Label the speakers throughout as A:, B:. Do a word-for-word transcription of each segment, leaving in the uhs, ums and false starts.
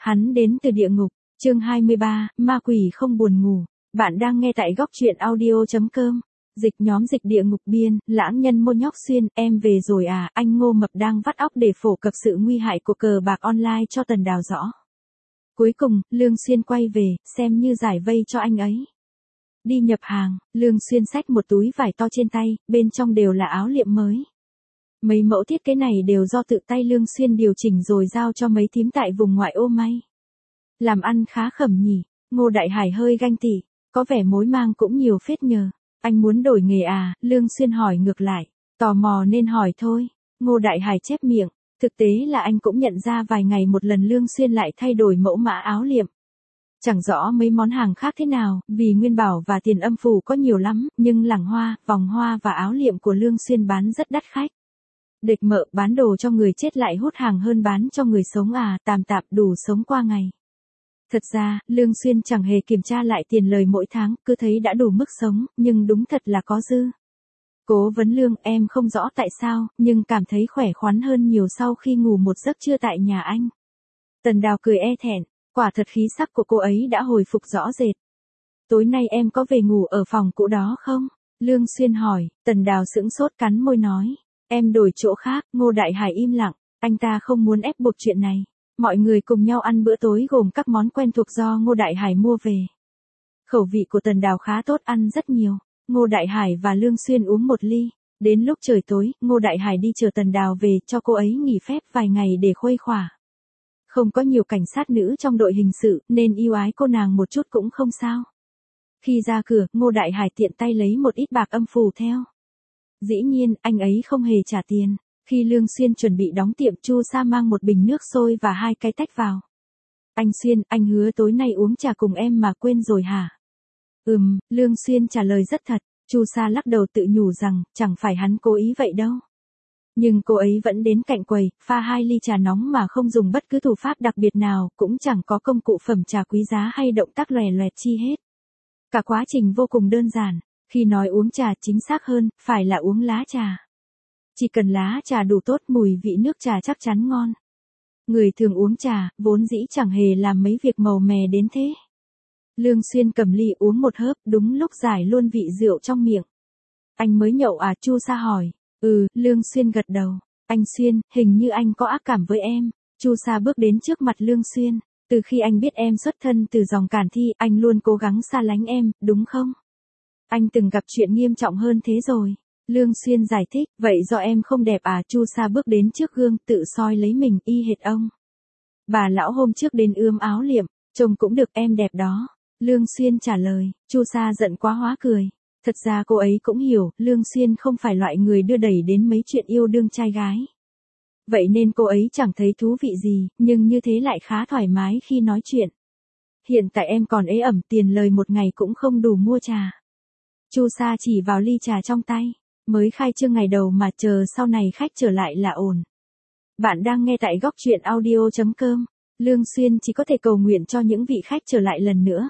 A: Hắn đến từ địa ngục, chương hai mươi ba, ma quỷ không buồn ngủ. Bạn đang nghe tại góc truyện audio chấm com. Dịch nhóm dịch địa ngục biên, lãng nhân Môn Nhóc Xuyên, em về rồi à, anh Ngô Mập đang vắt óc để phổ cập sự nguy hại của cờ bạc online cho Tần Đào rõ. Cuối cùng, Lương Xuyên quay về, xem như giải vây cho anh ấy. Đi nhập hàng, Lương Xuyên xách một túi vải to trên tay, bên trong đều là áo liệm mới. Mấy mẫu thiết kế này đều do tự tay Lương Xuyên điều chỉnh rồi giao cho mấy thím tại vùng ngoại ô may. Làm ăn khá khẩm nhỉ, Ngô Đại Hải hơi ganh tị, có vẻ mối mang cũng nhiều phết nhờ. Anh muốn đổi nghề à, Lương Xuyên hỏi ngược lại, tò mò nên hỏi thôi. Ngô Đại Hải chép miệng, thực tế là anh cũng nhận ra vài ngày một lần Lương Xuyên lại thay đổi mẫu mã áo liệm. Chẳng rõ mấy món hàng khác thế nào, vì nguyên bảo và tiền âm phủ có nhiều lắm, nhưng làng hoa, vòng hoa và áo liệm của Lương Xuyên bán rất đắt khách. Địch mợ bán đồ cho người chết lại hút hàng hơn bán cho người sống à, tạm tạm đủ sống qua ngày. Thật ra, Lương Xuyên chẳng hề kiểm tra lại tiền lời mỗi tháng, cứ thấy đã đủ mức sống, nhưng đúng thật là có dư. Cố vấn Lương, em không rõ tại sao, nhưng cảm thấy khỏe khoắn hơn nhiều sau khi ngủ một giấc trưa tại nhà anh. Tần Đào cười e thẹn, quả thật khí sắc của cô ấy đã hồi phục rõ rệt. Tối nay em có về ngủ ở phòng cũ đó không? Lương Xuyên hỏi, Tần Đào sững sốt cắn môi nói. Em đổi chỗ khác, Ngô Đại Hải im lặng, anh ta không muốn ép buộc chuyện này. Mọi người cùng nhau ăn bữa tối gồm các món quen thuộc do Ngô Đại Hải mua về. Khẩu vị của Tần Đào khá tốt, ăn rất nhiều. Ngô Đại Hải và Lương Xuyên uống một ly. Đến lúc trời tối, Ngô Đại Hải đi chờ Tần Đào về cho cô ấy nghỉ phép vài ngày để khuây khỏa. Không có nhiều cảnh sát nữ trong đội hình sự nên yêu ái cô nàng một chút cũng không sao. Khi ra cửa, Ngô Đại Hải tiện tay lấy một ít bạc âm phù theo. Dĩ nhiên, anh ấy không hề trả tiền. Khi Lương Xuyên chuẩn bị đóng tiệm, Chu Sa mang một bình nước sôi và hai cái tách vào. Anh Xuyên, anh hứa tối nay uống trà cùng em mà quên rồi hả? Ừm, Lương Xuyên trả lời rất thật. Chu Sa lắc đầu tự nhủ rằng, chẳng phải hắn cố ý vậy đâu. Nhưng cô ấy vẫn đến cạnh quầy, pha hai ly trà nóng mà không dùng bất cứ thủ pháp đặc biệt nào, cũng chẳng có công cụ phẩm trà quý giá hay động tác lòe loẹt chi hết. Cả quá trình vô cùng đơn giản. Khi nói uống trà chính xác hơn, phải là uống lá trà. Chỉ cần lá trà đủ tốt, mùi vị nước trà chắc chắn ngon. Người thường uống trà, vốn dĩ chẳng hề làm mấy việc màu mè đến thế. Lương Xuyên cầm ly uống một hớp, đúng lúc giải luôn vị rượu trong miệng. Anh mới nhậu à, Chu Sa hỏi. Ừ, Lương Xuyên gật đầu. Anh Xuyên, hình như anh có ác cảm với em. Chu Sa bước đến trước mặt Lương Xuyên. Từ khi anh biết em xuất thân từ dòng Càn Thi, anh luôn cố gắng xa lánh em, đúng không? Anh từng gặp chuyện nghiêm trọng hơn thế rồi. Lương Xuyên giải thích, vậy do em không đẹp à? Chu Sa bước đến trước gương, tự soi lấy mình y hệt ông. Bà lão hôm trước đến ươm áo liệm, trông cũng được, em đẹp đó. Lương Xuyên trả lời. Chu Sa giận quá hóa cười. Thật ra cô ấy cũng hiểu, Lương Xuyên không phải loại người đưa đẩy đến mấy chuyện yêu đương trai gái. Vậy nên cô ấy chẳng thấy thú vị gì, nhưng như thế lại khá thoải mái khi nói chuyện. Hiện tại em còn ế ẩm, tiền lời một ngày cũng không đủ mua trà. Chu Sa chỉ vào ly trà trong tay. Mới khai trương ngày đầu mà chờ sau này khách trở lại là ổn. Bạn đang nghe tại góc truyện audio chấm com. Lương Xuyên chỉ có thể cầu nguyện cho những vị khách trở lại lần nữa.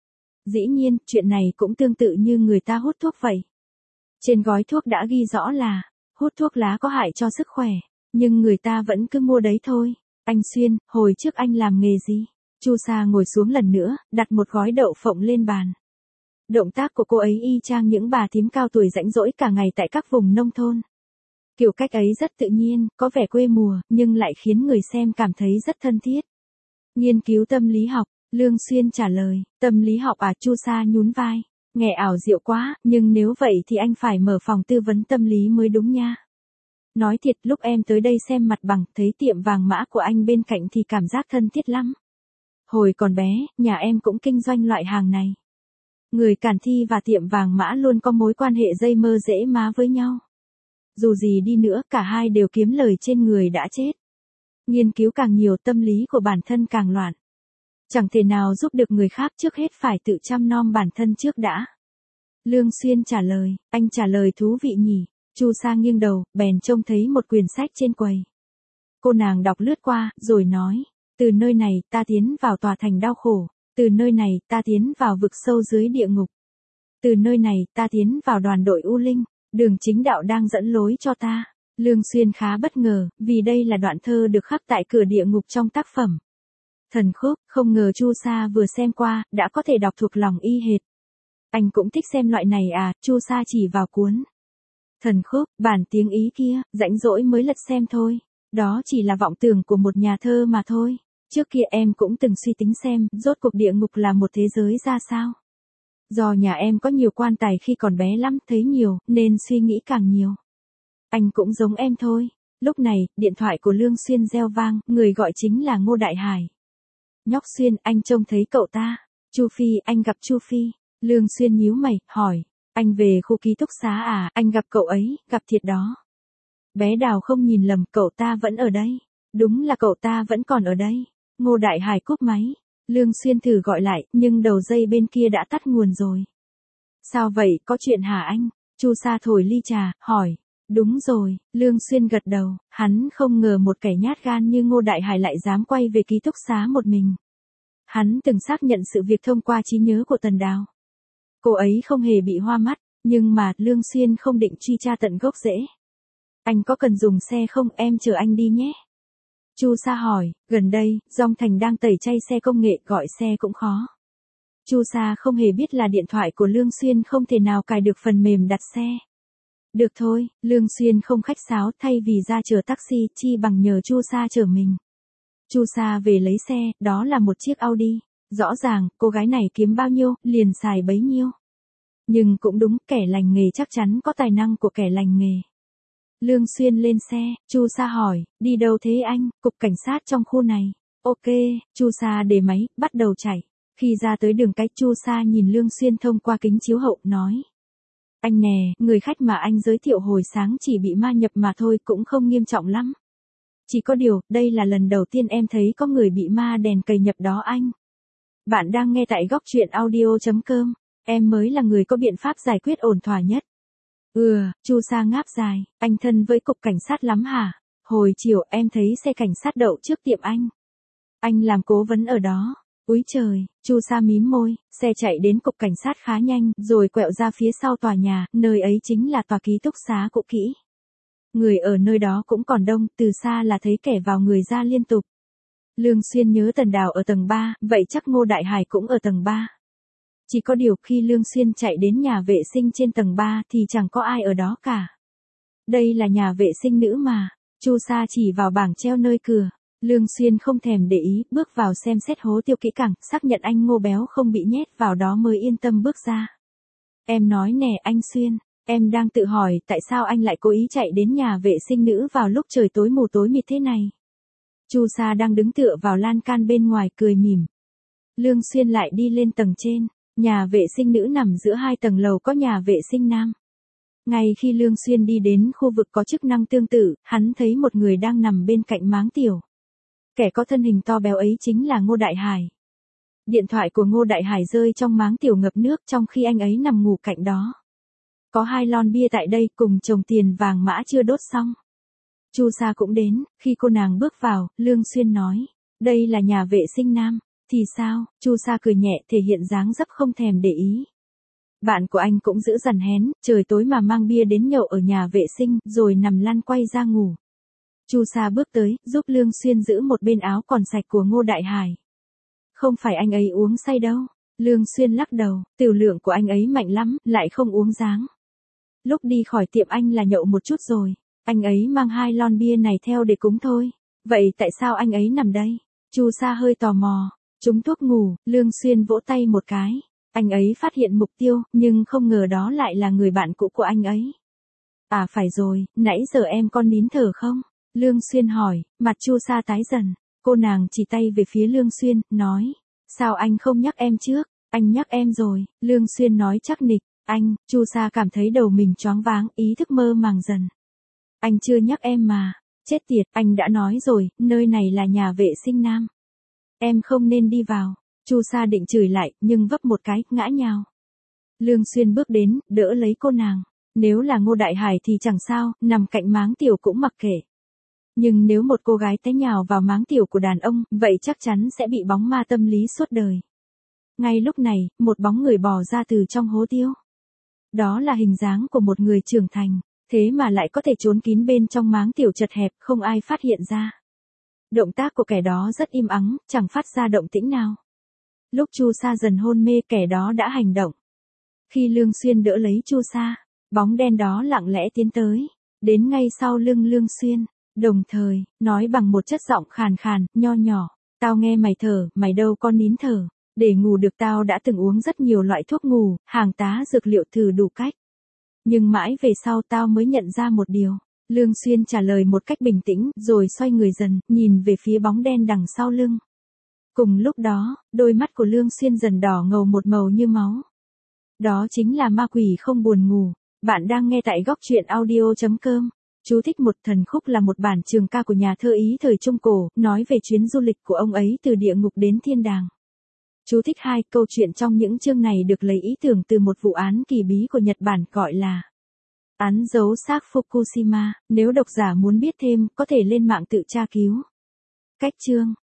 A: Dĩ nhiên, chuyện này cũng tương tự như người ta hút thuốc vậy. Trên gói thuốc đã ghi rõ là, hút thuốc lá có hại cho sức khỏe, nhưng người ta vẫn cứ mua đấy thôi. Anh Xuyên, hồi trước anh làm nghề gì? Chu Sa ngồi xuống lần nữa, đặt một gói đậu phộng lên bàn. Động tác của cô ấy y chang những bà thím cao tuổi rãnh rỗi cả ngày tại các vùng nông thôn. Kiểu cách ấy rất tự nhiên, có vẻ quê mùa, nhưng lại khiến người xem cảm thấy rất thân thiết. Nghiên cứu tâm lý học, Lương Xuyên trả lời, tâm lý học à? Chu Sa nhún vai, nghe ảo diệu quá, nhưng nếu vậy thì anh phải mở phòng tư vấn tâm lý mới đúng nha. Nói thiệt, lúc em tới đây xem mặt bằng, thấy tiệm vàng mã của anh bên cạnh thì cảm giác thân thiết lắm. Hồi còn bé, nhà em cũng kinh doanh loại hàng này. Người Càn Thi và tiệm vàng mã luôn có mối quan hệ dây mơ dễ má với nhau. Dù gì đi nữa, cả hai đều kiếm lời trên người đã chết. Nghiên cứu càng nhiều, tâm lý của bản thân càng loạn. Chẳng thể nào giúp được người khác, trước hết phải tự chăm nom bản thân trước đã. Lương Xuyên trả lời, anh trả lời thú vị nhỉ. Chu Sa nghiêng đầu, bèn trông thấy một quyển sách trên quầy. Cô nàng đọc lướt qua, rồi nói, từ nơi này ta tiến vào tòa thành đau khổ. Từ nơi này, ta tiến vào vực sâu dưới địa ngục. Từ nơi này, ta tiến vào đoàn đội U Linh, đường chính đạo đang dẫn lối cho ta. Lương Xuyên khá bất ngờ, vì đây là đoạn thơ được khắc tại cửa địa ngục trong tác phẩm. Thần khúc, không ngờ Chu Sa vừa xem qua, đã có thể đọc thuộc lòng y hệt. Anh cũng thích xem loại này à, Chu Sa chỉ vào cuốn. Thần khúc, bản tiếng Ý kia, rãnh rỗi mới lật xem thôi. Đó chỉ là vọng tưởng của một nhà thơ mà thôi. Trước kia em cũng từng suy tính xem, rốt cuộc địa ngục là một thế giới ra sao. Do nhà em có nhiều quan tài khi còn bé lắm, thấy nhiều, nên suy nghĩ càng nhiều. Anh cũng giống em thôi. Lúc này, điện thoại của Lương Xuyên reo vang, người gọi chính là Ngô Đại Hải. Nhóc Xuyên, anh trông thấy cậu ta. Chu Phi, anh gặp Chu Phi. Lương Xuyên nhíu mày, hỏi. Anh về khu ký túc xá à, anh gặp cậu ấy, gặp thiệt đó. Bé Đào không nhìn lầm, cậu ta vẫn ở đây. Đúng là cậu ta vẫn còn ở đây. Ngô Đại Hải cúp máy. Lương Xuyên thử gọi lại, nhưng đầu dây bên kia đã tắt nguồn rồi. Sao vậy, có chuyện hả anh? Chu Sa thổi ly trà, hỏi. Đúng rồi, Lương Xuyên gật đầu, hắn không ngờ một kẻ nhát gan như Ngô Đại Hải lại dám quay về ký túc xá một mình. Hắn từng xác nhận sự việc thông qua trí nhớ của Tần Đào. Cô ấy không hề bị hoa mắt, nhưng mà Lương Xuyên không định truy tra tận gốc rễ. Anh có cần dùng xe không, em chở anh đi nhé. Chu Sa hỏi, gần đây, Dong Thành đang tẩy chay xe công nghệ, gọi xe cũng khó. Chu Sa không hề biết là điện thoại của Lương Xuyên không thể nào cài được phần mềm đặt xe. Được thôi, Lương Xuyên không khách sáo, thay vì ra chờ taxi, chi bằng nhờ Chu Sa chở mình. Chu Sa về lấy xe, đó là một chiếc Audi. Rõ ràng, cô gái này kiếm bao nhiêu, liền xài bấy nhiêu. Nhưng cũng đúng, kẻ lành nghề chắc chắn có tài năng của kẻ lành nghề. Lương Xuyên lên xe, Chu Sa hỏi, đi đâu thế anh, cục cảnh sát trong khu này. Ok, Chu Sa để máy, bắt đầu chạy. Khi ra tới đường cái, Chu Sa nhìn Lương Xuyên thông qua kính chiếu hậu, nói. Anh nè, người khách mà anh giới thiệu hồi sáng chỉ bị ma nhập mà thôi, cũng không nghiêm trọng lắm. Chỉ có điều, đây là lần đầu tiên em thấy có người bị ma đèn cầy nhập đó anh. Bạn đang nghe tại góc truyện audio chấm com, em mới là người có biện pháp giải quyết ổn thỏa nhất. Ừ, Chu Sa ngáp dài, anh thân với cục cảnh sát lắm hả? Hồi chiều em thấy xe cảnh sát đậu trước tiệm anh. Anh làm cố vấn ở đó. Úi trời, Chu Sa mím môi, xe chạy đến cục cảnh sát khá nhanh, rồi quẹo ra phía sau tòa nhà, nơi ấy chính là tòa ký túc xá cũ kỹ. Người ở nơi đó cũng còn đông, từ xa là thấy kẻ vào người ra liên tục. Lương Xuyên nhớ Tần Đào ở tầng ba, vậy chắc Ngô Đại Hải cũng ở tầng ba. Chỉ có điều khi Lương Xuyên chạy đến nhà vệ sinh trên tầng ba thì chẳng có ai ở đó cả. Đây là nhà vệ sinh nữ mà, Chu Sa chỉ vào bảng treo nơi cửa. Lương Xuyên không thèm để ý, bước vào xem xét hố tiêu kỹ càng, xác nhận anh Ngô béo không bị nhét vào đó mới yên tâm bước ra. Em nói nè anh Xuyên, em đang tự hỏi tại sao anh lại cố ý chạy đến nhà vệ sinh nữ vào lúc trời tối mù tối mịt thế này. Chu Sa đang đứng tựa vào lan can bên ngoài cười mỉm. Lương Xuyên lại đi lên tầng trên, nhà vệ sinh nữ nằm giữa hai tầng lầu có nhà vệ sinh nam. Ngay khi Lương Xuyên đi đến khu vực có chức năng tương tự, hắn thấy một người đang nằm bên cạnh máng tiểu. Kẻ có thân hình to béo ấy chính là Ngô Đại Hải. Điện thoại của Ngô Đại Hải rơi trong máng tiểu ngập nước trong khi anh ấy nằm ngủ cạnh đó. Có hai lon bia tại đây cùng chồng tiền vàng mã chưa đốt xong. Chu Sa cũng đến, khi cô nàng bước vào, Lương Xuyên nói, đây là nhà vệ sinh nam, thì sao, Chu Sa cười nhẹ thể hiện dáng dấp không thèm để ý. Bạn của anh cũng giữ dằn hén, trời tối mà mang bia đến nhậu ở nhà vệ sinh, rồi nằm lăn quay ra ngủ. Chu Sa bước tới, giúp Lương Xuyên giữ một bên áo còn sạch của Ngô Đại Hải. Không phải anh ấy uống say đâu. Lương Xuyên lắc đầu, tiểu lượng của anh ấy mạnh lắm, lại không uống dáng. Lúc đi khỏi tiệm anh là nhậu một chút rồi. Anh ấy mang hai lon bia này theo để cúng thôi. Vậy tại sao anh ấy nằm đây? Chu Sa hơi tò mò. Trúng thuốc ngủ, Lương Xuyên vỗ tay một cái. Anh ấy phát hiện mục tiêu, nhưng không ngờ đó lại là người bạn cũ của anh ấy. À phải rồi, nãy giờ em con nín thở không? Lương Xuyên hỏi, mặt Chu Sa tái dần. Cô nàng chỉ tay về phía Lương Xuyên, nói. Sao anh không nhắc em trước? Anh nhắc em rồi. Lương Xuyên nói chắc nịch. Anh, Chu Sa cảm thấy đầu mình choáng váng, ý thức mơ màng dần. Anh chưa nhắc em mà. Chết tiệt, anh đã nói rồi, nơi này là nhà vệ sinh nam. Em không nên đi vào. Chu Sa định chửi lại, nhưng vấp một cái, ngã nhào. Lương Xuyên bước đến, đỡ lấy cô nàng. Nếu là Ngô Đại Hải thì chẳng sao, nằm cạnh máng tiểu cũng mặc kệ. Nhưng nếu một cô gái té nhào vào máng tiểu của đàn ông, vậy chắc chắn sẽ bị bóng ma tâm lý suốt đời. Ngay lúc này, một bóng người bò ra từ trong hố tiêu. Đó là hình dáng của một người trưởng thành, thế mà lại có thể trốn kín bên trong máng tiểu chật hẹp, không ai phát hiện ra. Động tác của kẻ đó rất im ắng, chẳng phát ra động tĩnh nào. Lúc Chu Sa dần hôn mê, kẻ đó đã hành động. Khi Lương Xuyên đỡ lấy Chu Sa, bóng đen đó lặng lẽ tiến tới, đến ngay sau lưng Lương Xuyên, đồng thời, nói bằng một chất giọng khàn khàn, nho nhỏ, tao nghe mày thở, mày đâu có nín thở, để ngủ được tao đã từng uống rất nhiều loại thuốc ngủ, hàng tá dược liệu thử đủ cách. Nhưng mãi về sau tao mới nhận ra một điều. Lương Xuyên trả lời một cách bình tĩnh, rồi xoay người dần, nhìn về phía bóng đen đằng sau lưng. Cùng lúc đó, đôi mắt của Lương Xuyên dần đỏ ngầu một màu như máu. Đó chính là ma quỷ không buồn ngủ. Bạn đang nghe tại góc truyện audio chấm com. Chú thích: Một thần khúc là một bản trường ca của nhà thơ Ý thời Trung Cổ, nói về chuyến du lịch của ông ấy từ địa ngục đến thiên đàng. Chú thích hai: Câu chuyện trong những chương này được lấy ý tưởng từ một vụ án kỳ bí của Nhật Bản gọi là án giấu xác Fukushima. Nếu độc giả muốn biết thêm, có thể lên mạng tự tra cứu. Cách chương